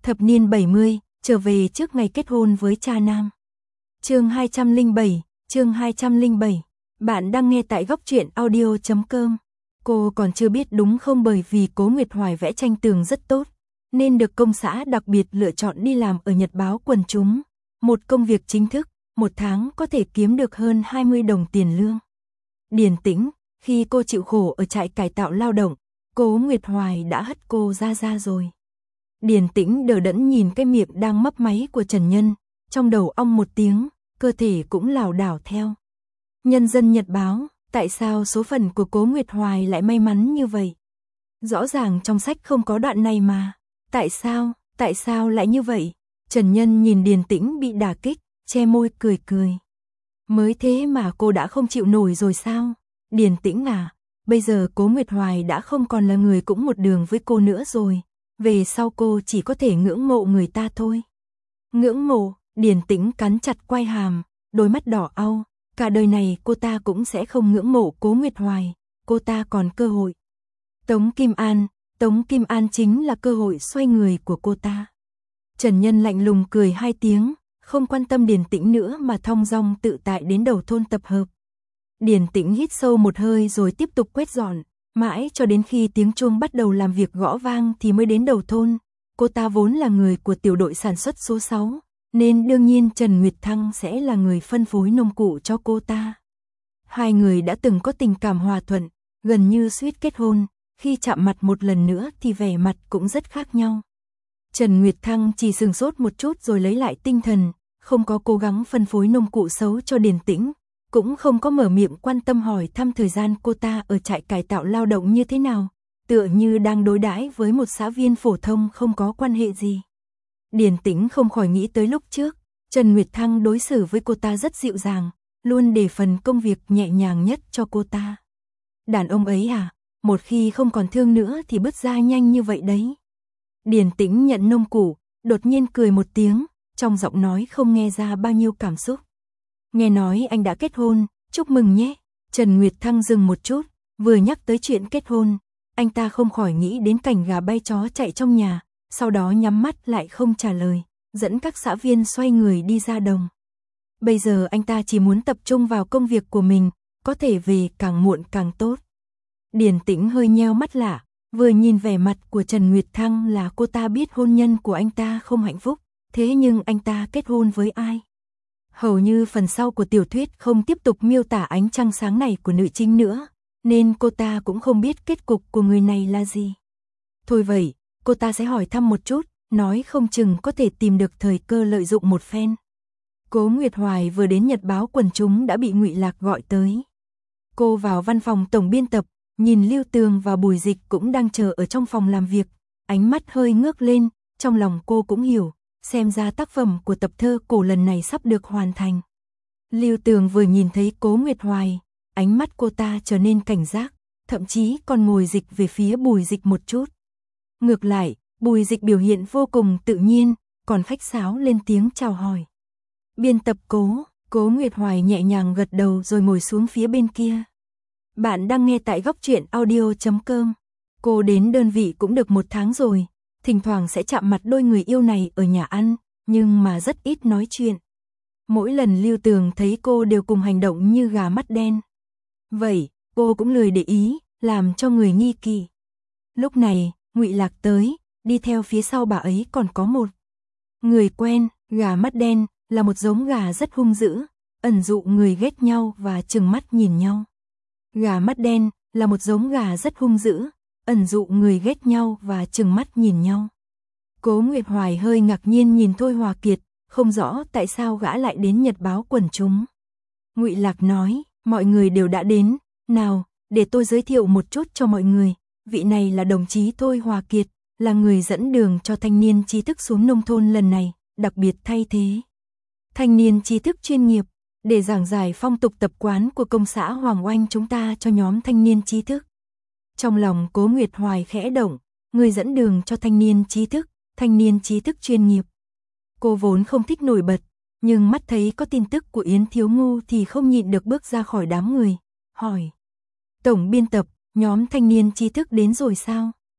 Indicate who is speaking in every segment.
Speaker 1: Thập niên 70, trở về trước ngày kết hôn với cha nam. Chương 207. Bạn đang nghe tại góc truyện audio.com. Cô còn chưa biết đúng không, bởi vì Cố Nguyệt Hoài vẽ tranh tường rất tốt, nên được công xã đặc biệt lựa chọn đi làm ở Nhật báo Quần Chúng. Một công việc chính thức, một tháng có thể kiếm được hơn 20 đồng tiền lương. Điềm tĩnh, khi cô chịu khổ ở trại cải tạo lao động, Cố Nguyệt Hoài đã hất cô ra rồi. Điềm tĩnh đờ đẫn nhìn cái miệng đang mấp máy của Trần Nhân, trong đầu ong một tiếng, cơ thể cũng lảo đảo theo. Nhân dân Nhật báo, tại sao số phận của Cố Nguyệt Hoài lại may mắn như vậy? Rõ ràng trong sách không có đoạn này mà. Tại sao lại như vậy? Trần Nhân nhìn Điềm tĩnh bị đả kích, che môi cười. Mới thế mà cô đã không chịu nổi rồi sao? Điềm tĩnh à, bây giờ Cố Nguyệt Hoài đã không còn là người cũng một đường với cô nữa rồi. Về sau cô chỉ có thể ngưỡng mộ người ta thôi. Ngưỡng mộ, Điềm tĩnh cắn chặt quai hàm, đôi mắt đỏ au. Cả đời này cô ta cũng sẽ không ngưỡng mộ Cố Nguyệt Hoài, cô ta còn cơ hội. Tống Kim An chính là cơ hội xoay người của cô ta. Trần Nhân lạnh lùng cười hai tiếng, không quan tâm Điềm tĩnh nữa mà thong dong tự tại đến đầu thôn tập hợp. Điềm tĩnh hít sâu một hơi rồi tiếp tục quét dọn, mãi cho đến khi tiếng chuông bắt đầu làm việc gõ vang thì mới đến đầu thôn. Cô ta vốn là người của tiểu đội sản xuất số 6, nên đương nhiên Trần Nguyệt Thăng sẽ là người phân phối nông cụ cho cô ta. Hai người đã từng có tình cảm hòa thuận, gần như suýt kết hôn, khi chạm mặt một lần nữa thì vẻ mặt cũng rất khác nhau. Trần Nguyệt Thăng chỉ sửng sốt một chút rồi lấy lại tinh thần, không có cố gắng phân phối nông cụ xấu cho Điềm tĩnh, cũng không có mở miệng quan tâm hỏi thăm thời gian cô ta ở trại cải tạo lao động như thế nào, tựa như đang đối đãi với một xã viên phổ thông không có quan hệ gì. Điềm tĩnh không khỏi nghĩ tới lúc trước, Trần Nguyệt Thăng đối xử với cô ta rất dịu dàng, luôn để phần công việc nhẹ nhàng nhất cho cô ta. Đàn ông ấy à, một khi không còn thương nữa thì bứt ra nhanh như vậy đấy. Điềm tĩnh nhận nông cụ, đột nhiên cười một tiếng, trong giọng nói không nghe ra bao nhiêu cảm xúc. Nghe nói anh đã kết hôn, chúc mừng nhé. Trần Nguyệt Thăng dừng một chút, vừa nhắc tới chuyện kết hôn, anh ta không khỏi nghĩ đến cảnh gà bay chó chạy trong nhà, sau đó nhắm mắt lại không trả lời, dẫn các xã viên xoay người đi ra đồng. Bây giờ anh ta chỉ muốn tập trung vào công việc của mình, có thể về càng muộn càng tốt. Điềm tĩnh hơi nheo mắt lạ, vừa nhìn vẻ mặt của Trần Nguyệt Thăng là cô ta biết hôn nhân của anh ta không hạnh phúc, thế nhưng anh ta kết hôn với ai? Hầu như phần sau của tiểu thuyết không tiếp tục miêu tả ánh trăng sáng này của nữ chính nữa, nên cô ta cũng không biết kết cục của người này là gì. Thôi vậy, cô ta sẽ hỏi thăm một chút, nói không chừng có thể tìm được thời cơ lợi dụng một phen. Cố Nguyệt Hoài vừa đến Nhật báo Quần Chúng đã bị Ngụy Lạc gọi tới. Cô vào văn phòng tổng biên tập, nhìn Lưu Tường và Bùi Dịch cũng đang chờ ở trong phòng làm việc, ánh mắt hơi ngước lên, trong lòng cô cũng hiểu, xem ra tác phẩm của tập thơ cổ lần này sắp được hoàn thành. Lưu Tường vừa nhìn thấy Cố Nguyệt Hoài, ánh mắt cô ta trở nên cảnh giác, thậm chí còn ngồi dịch về phía Bùi Dịch một chút. Ngược lại, Bùi Dịch biểu hiện vô cùng tự nhiên, còn khách sáo lên tiếng chào hỏi. Biên tập Cố Nguyệt Hoài nhẹ nhàng gật đầu rồi ngồi xuống phía bên kia. Bạn đang nghe tại góc truyện audio.com. Cô đến đơn vị cũng được 1 tháng rồi, thỉnh thoảng sẽ chạm mặt đôi người yêu này ở nhà ăn, nhưng mà rất ít nói chuyện. Mỗi lần Lưu Tường thấy cô đều cùng hành động như gà mắt đen. Vậy, cô cũng lười để ý, làm cho người nghi kỵ. Lúc này, Ngụy Lạc tới, đi theo phía sau bà ấy còn có một người quen. Gà mắt đen là một giống gà rất hung dữ, ẩn dụ người ghét nhau và trừng mắt nhìn nhau. Gà mắt đen là một giống gà rất hung dữ, ẩn dụ người ghét nhau và trừng mắt nhìn nhau. Cố Nguyệt Hoài hơi ngạc nhiên nhìn Thôi Hòa Kiệt, không rõ tại sao gã lại đến Nhật báo Quần Chúng. Ngụy Lạc nói, mọi người đều đã đến, nào, để tôi giới thiệu một chút cho mọi người, vị này là đồng chí Thôi Hòa Kiệt, là người dẫn đường cho thanh niên trí thức xuống nông thôn lần này, đặc biệt thay thế thanh niên trí thức chuyên nghiệp, để giảng giải phong tục tập quán của công xã Hoàng Oanh chúng ta cho nhóm thanh niên trí thức. Trong lòng Cố Nguyệt Hoài khẽ động, người dẫn đường cho thanh niên trí thức chuyên nghiệp. Cô vốn không thích nổi bật, nhưng mắt thấy có tin tức của Yến Thiếu Ngu thì không nhịn được bước ra khỏi đám người, hỏi. Tổng biên tập, nhóm thanh niên trí thức đến rồi sao?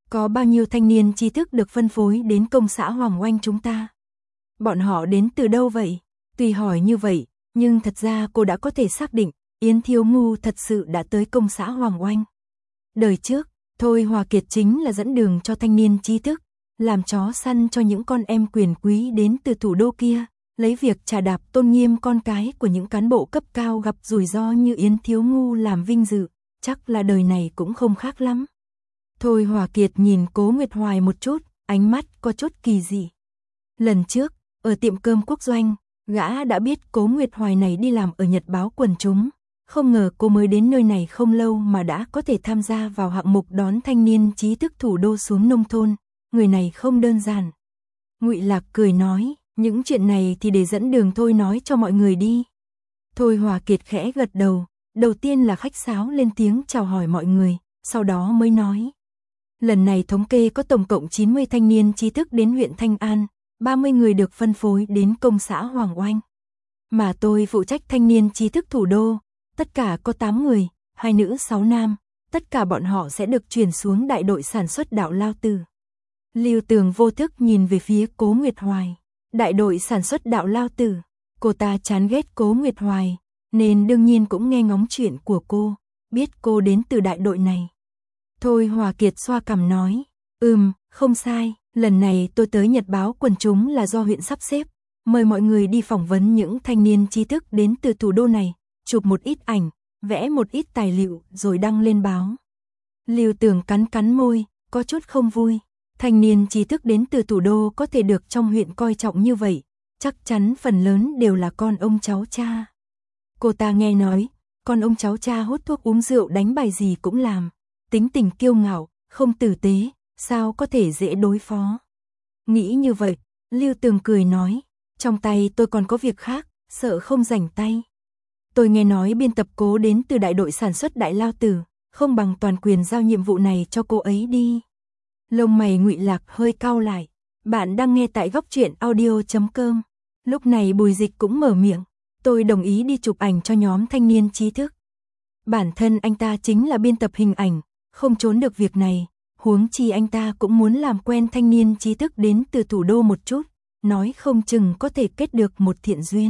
Speaker 1: Có bao nhiêu thanh niên trí thức được phân phối đến công xã Hoàng Oanh chúng ta? Bọn họ đến từ đâu vậy? Tuy hỏi như vậy, nhưng thật ra cô đã có thể xác định, Yến Thiếu Ngu thật sự đã tới công xã Hoàng Oanh. Đời trước, Thôi Hòa Kiệt chính là dẫn đường cho thanh niên trí thức, làm chó săn cho những con em quyền quý đến từ thủ đô kia, lấy việc trà đạp tôn nghiêm con cái của những cán bộ cấp cao gặp rủi ro như Yến Thiếu Ngu làm vinh dự, chắc là đời này cũng không khác lắm. Thôi Hòa Kiệt nhìn Cố Nguyệt Hoài một chút, ánh mắt có chút kỳ dị. Lần trước, ở tiệm cơm Quốc Doanh, gã đã biết Cố Nguyệt Hoài này đi làm ở Nhật báo Quần Chúng, không ngờ cô mới đến nơi này không lâu mà đã có thể tham gia vào hạng mục đón thanh niên trí thức thủ đô xuống nông thôn, người này không đơn giản. Ngụy Lạc cười nói, những chuyện này thì để dẫn đường Thôi nói cho mọi người đi. Thôi Hòa Kiệt khẽ gật đầu, đầu tiên là khách sáo lên tiếng chào hỏi mọi người, sau đó mới nói. Lần này thống kê có tổng cộng 90 thanh niên trí thức đến huyện Thanh An, 30 người được phân phối đến công xã Hoàng Oanh. Mà tôi phụ trách thanh niên trí thức thủ đô, tất cả có 8 người, 2 nữ 6 nam, tất cả bọn họ sẽ được chuyển xuống đại đội sản xuất Đạo Lao Tử. Lưu Tường vô thức nhìn về phía Cố Nguyệt Hoài. Đại đội sản xuất Đạo Lao Tử, cô ta chán ghét Cố Nguyệt Hoài, nên đương nhiên cũng nghe ngóng chuyện của cô, biết cô đến từ đại đội này. Thôi Hòa Kiệt xoa cằm nói, không sai, lần này tôi tới Nhật báo Quần Chúng là do huyện sắp xếp, mời mọi người đi phỏng vấn những thanh niên trí thức đến từ thủ đô này, chụp một ít ảnh, vẽ một ít tài liệu rồi đăng lên báo. Lưu Tường cắn môi, có chút không vui. Thanh niên trí thức đến từ thủ đô có thể được trong huyện coi trọng như vậy, chắc chắn phần lớn đều là con ông cháu cha. Cô ta nghe nói, con ông cháu cha hút thuốc uống rượu đánh bài gì cũng làm, tính tình kiêu ngạo, không tử tế, sao có thể dễ đối phó. Nghĩ như vậy, Lưu Tường cười nói, trong tay tôi còn có việc khác, sợ không rảnh tay. Tôi nghe nói biên tập Cố đến từ đại đội sản xuất Đại Lao Tử, không bằng toàn quyền giao nhiệm vụ này cho cô ấy đi. Lông mày Ngụy Lạc hơi cau lại. Bạn đang nghe tại Góc Truyện Audio.com. Lúc này Bùi Dịch cũng mở miệng. Tôi đồng ý đi chụp ảnh cho nhóm thanh niên trí thức. Bản thân anh ta chính là biên tập hình ảnh, không trốn được việc này. Huống chi anh ta cũng muốn làm quen thanh niên trí thức đến từ thủ đô một chút, nói không chừng có thể kết được một thiện duyên.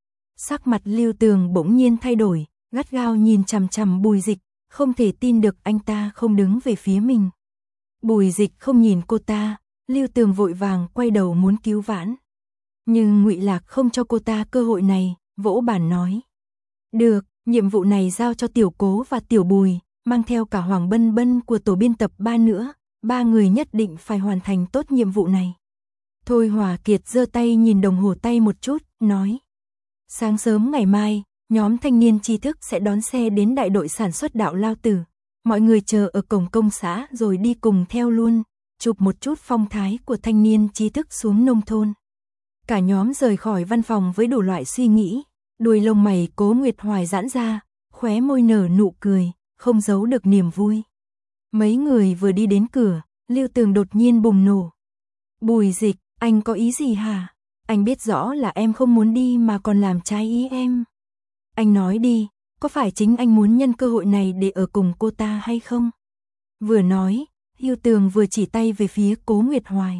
Speaker 1: Sắc mặt Lưu Tường bỗng nhiên thay đổi, gắt gao nhìn chằm chằm Bùi Dịch, không thể tin được anh ta không đứng về phía mình. Bùi Dịch không nhìn cô ta, Lưu Tường vội vàng quay đầu muốn cứu vãn. Nhưng Ngụy Lạc không cho cô ta cơ hội này, vỗ bàn nói. Được, nhiệm vụ này giao cho Tiểu Cố và Tiểu Bùi, mang theo cả Hoàng Bân Bân của tổ biên tập 3 nữa, 3 người nhất định phải hoàn thành tốt nhiệm vụ này. Thôi Hòa Kiệt giơ tay nhìn đồng hồ tay một chút, nói. Sáng sớm ngày mai, nhóm thanh niên trí thức sẽ đón xe đến đại đội sản xuất Đạo Lao Tử. Mọi người chờ ở cổng công xã rồi đi cùng theo luôn, chụp một chút phong thái của thanh niên trí thức xuống nông thôn. Cả nhóm rời khỏi văn phòng với đủ loại suy nghĩ, đuôi lông mày Cố Nguyệt Hoài giãn ra, khóe môi nở nụ cười, không giấu được niềm vui. Mấy người vừa đi đến cửa, Lưu Tường đột nhiên bùng nổ. Bùi Dịch, anh có ý gì hả? Anh biết rõ là em không muốn đi mà còn làm trái ý em. Anh nói đi, có phải chính anh muốn nhân cơ hội này để ở cùng cô ta hay không? Vừa nói, Lưu Tường vừa chỉ tay về phía Cố Nguyệt Hoài.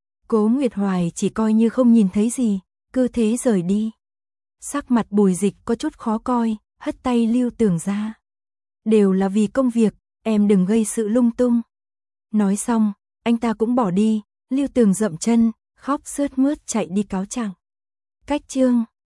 Speaker 1: Cố Nguyệt Hoài chỉ coi như không nhìn thấy gì, cứ thế rời đi. Sắc mặt Bùi Dịch có chút khó coi, hất tay Lưu Tường ra. Đều là vì công việc, em đừng gây sự lung tung. Nói xong, anh ta cũng bỏ đi, Lưu Tường dậm chân, khóc sướt mướt chạy đi cáo trạng. Cách chương